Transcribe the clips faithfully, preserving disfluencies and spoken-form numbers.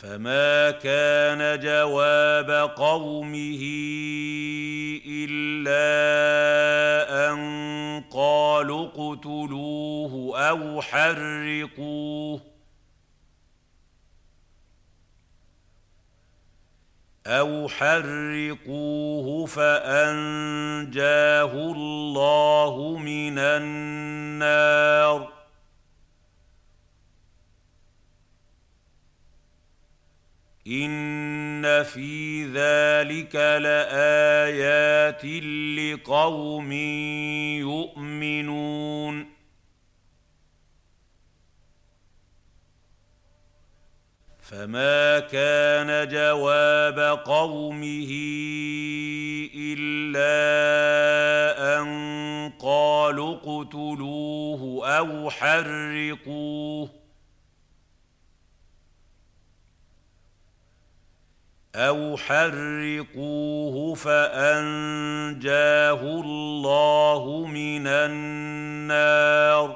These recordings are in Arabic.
فما كان جواب قومه إلا أن قالوا اقتلوه أو حرقوه أو حرقوه فأنجاه الله من النار إن في ذلك لآيات لقوم يؤمنون فما كان جواب قومه إلا أن قالوا اقتلوه أو حرقوه أو حرقوه فأنجاه الله من النار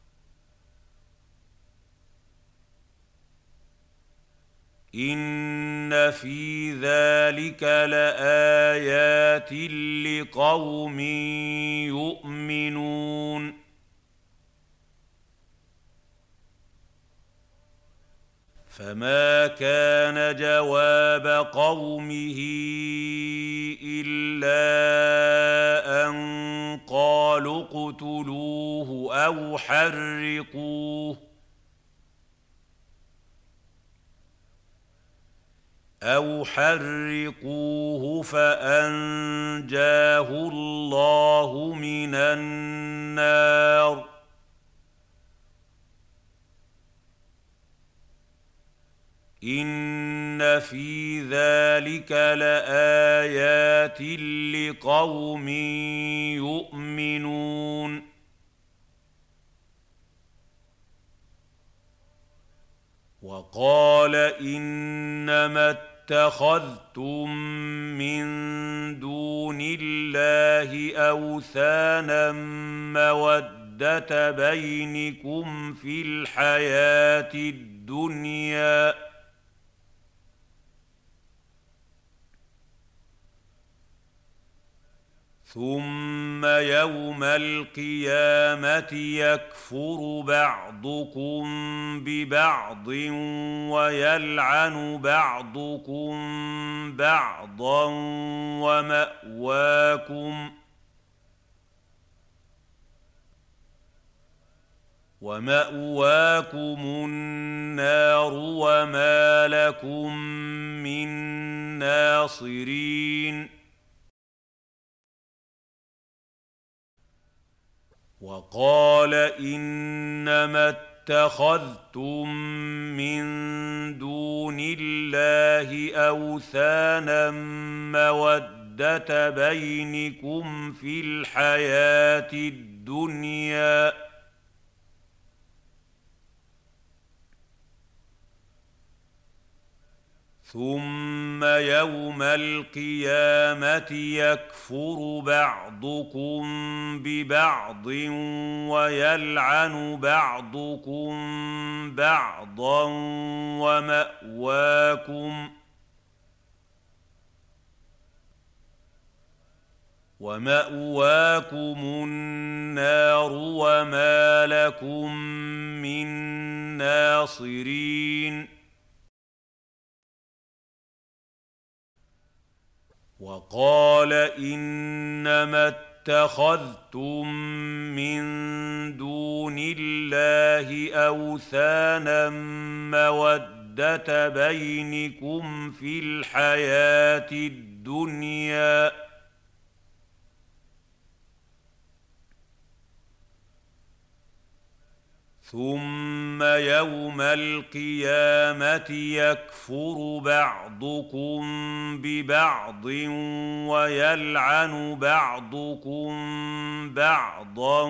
إن في ذلك لآيات لقوم يؤمنون فما كان جواب قومه إلا أن قالوا اقتلوه أو حرقوه أو حرقوه فأنجاه الله من النار إن في ذلك لآيات لقوم يؤمنون وقال إنما اتخذتم من دون الله أوثانا مودة بينكم في الحياة الدنيا ثم يوم القيامة يكفر بعضكم ببعض ويلعن بعضكم بعضا ومأواكم ومأواكم النار وما لكم من ناصرين وقال إنما اتخذتم من دون الله أوثانا مودة بينكم في الحياة الدنيا ثم يوم القيامة يكفر بعضكم ببعض ويلعن بعضكم بعضا ومأواكم ومأواكم النار وما لكم من ناصرين وقال إنما اتخذتم من دون الله أوثانا مودة بينكم في الحياة الدنيا ثم يوم القيامة يكفر بعضكم ببعض ويلعن بعضكم بعضا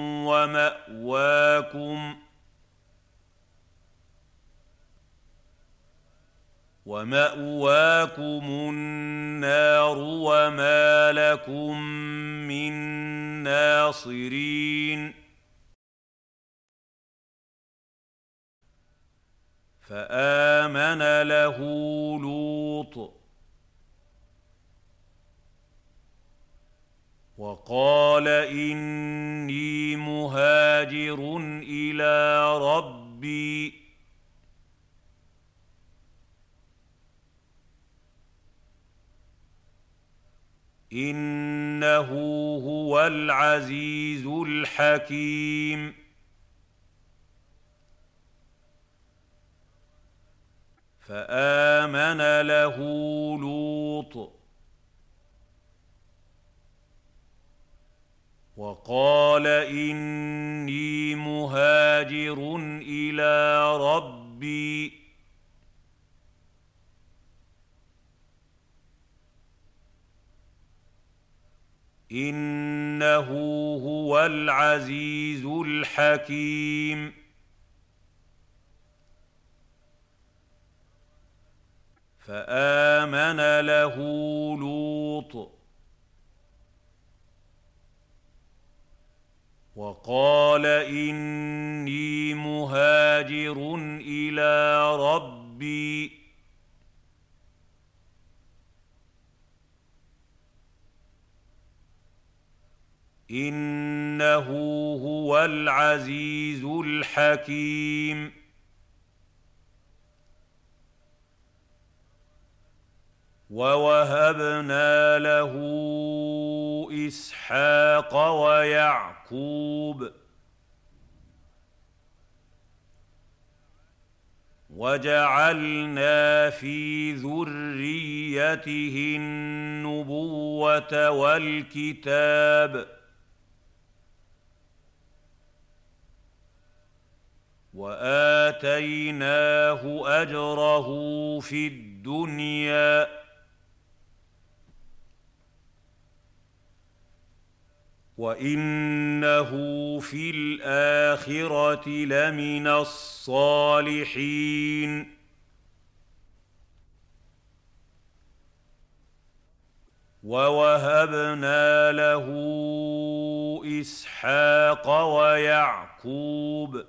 ومأواكم ومأواكم النار وما لكم من ناصرين فآمنوا فآمن له لوط وقال إني مهاجر إلى ربي إنه هو العزيز الحكيم فآمن له لوط وقال إني مهاجر إلى ربي إنه هو العزيز الحكيم فآمن له لوط وقال إني مهاجر إلى ربي إنه هو العزيز الحكيم ووهبنا له إسحاق ويعقوب وجعلنا في ذريته النبوة والكتاب وآتيناه أجره في الدنيا وإنه في الآخرة لمن الصالحين ووهبنا له إسحاق ويعقوب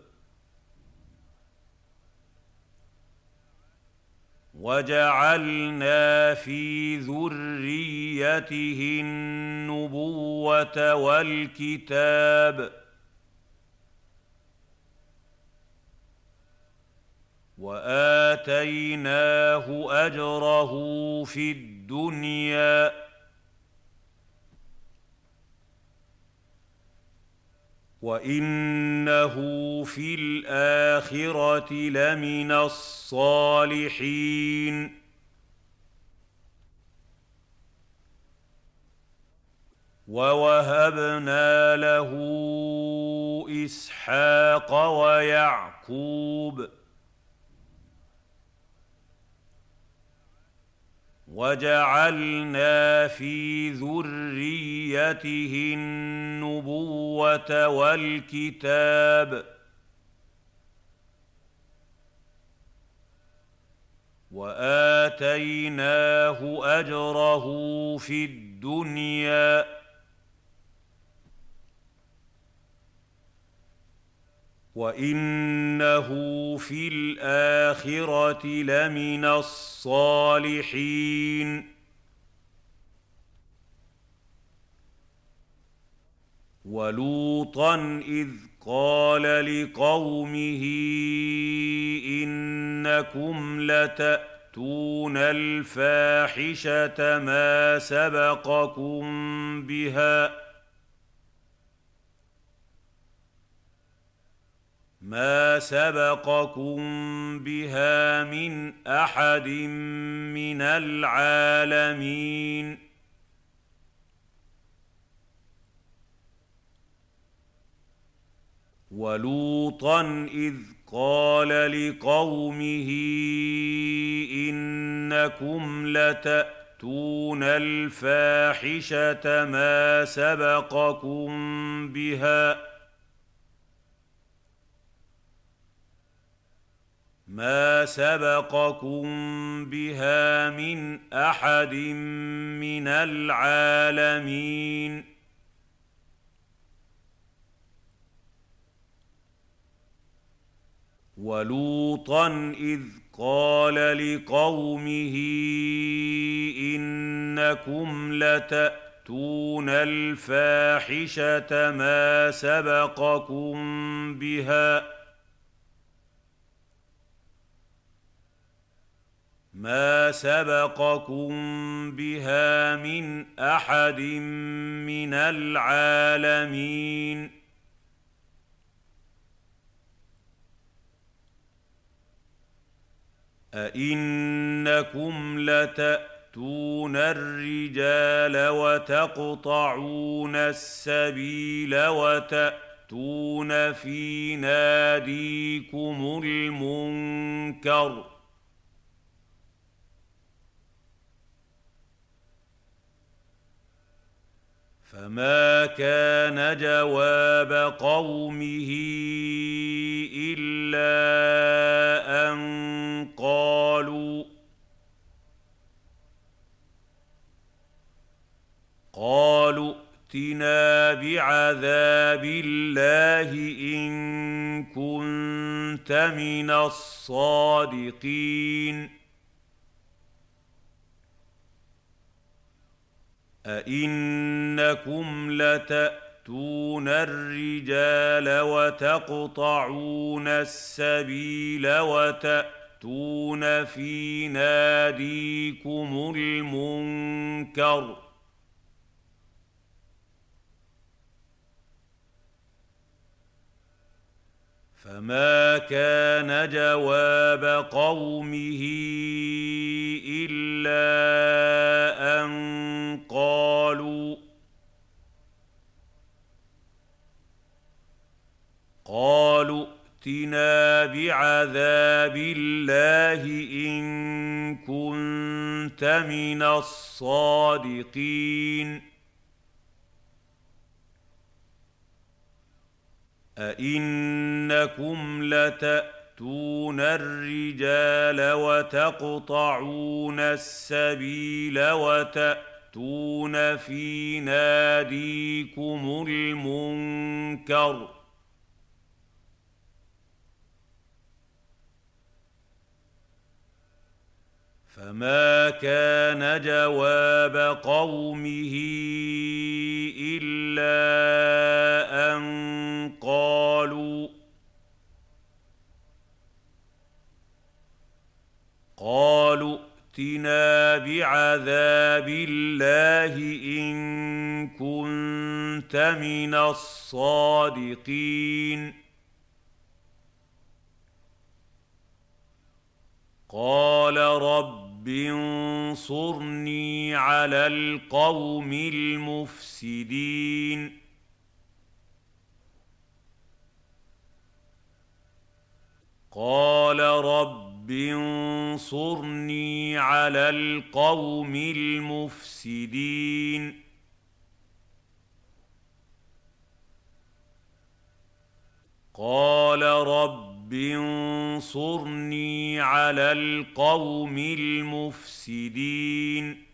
وجعلنا في ذريته النبوة والكتاب وآتيناه أجره في الدنيا وإنه في الآخرة لمن الصالحين ووهبنا له إسحاق ويعقوب وجعلنا في ذريته النبوة والكتاب وآتيناه أجره في الدنيا وإنه في الآخرة لمن الصالحين ولوطا إذ قال لقومه إنكم لتأتون الفاحشة ما سبقكم بها ما سبقكم بها من أحد من العالمين ولوطا إذ قال لقومه إنكم لتأتون الفاحشة ما سبقكم بها ما سبقكم بها من أحد من العالمين ولوطا إذ قال لقومه إنكم لتأتون الفاحشة ما سبقكم بها ما سبقكم بها من أحد من العالمين أئنكم لتأتون الرجال وتقطعون السبيل وتأتون في ناديكم المنكر فما كان جواب قومه إلا أن قالوا قالوا ائتنا بعذاب الله إن كنت من الصادقين أئنكم لتأتون الرجال وتقطعون السبيل وتأتون في ناديكم المنكر فما كان جواب قومه إلا أن قالوا قالوا ائتنا بعذاب الله إن كنت من الصادقين أئنكم لتأتون الرجال وتقطعون السبيل وتأتون في ناديكم المنكر فما كان جواب قومه إلا أن قالوا قالوا ائتنا بعذاب الله إن كنت من الصادقين قال رب انصرني على القوم المفسدين قال رب انصرني على القوم المفسدين قال رب انصرني على القوم المفسدين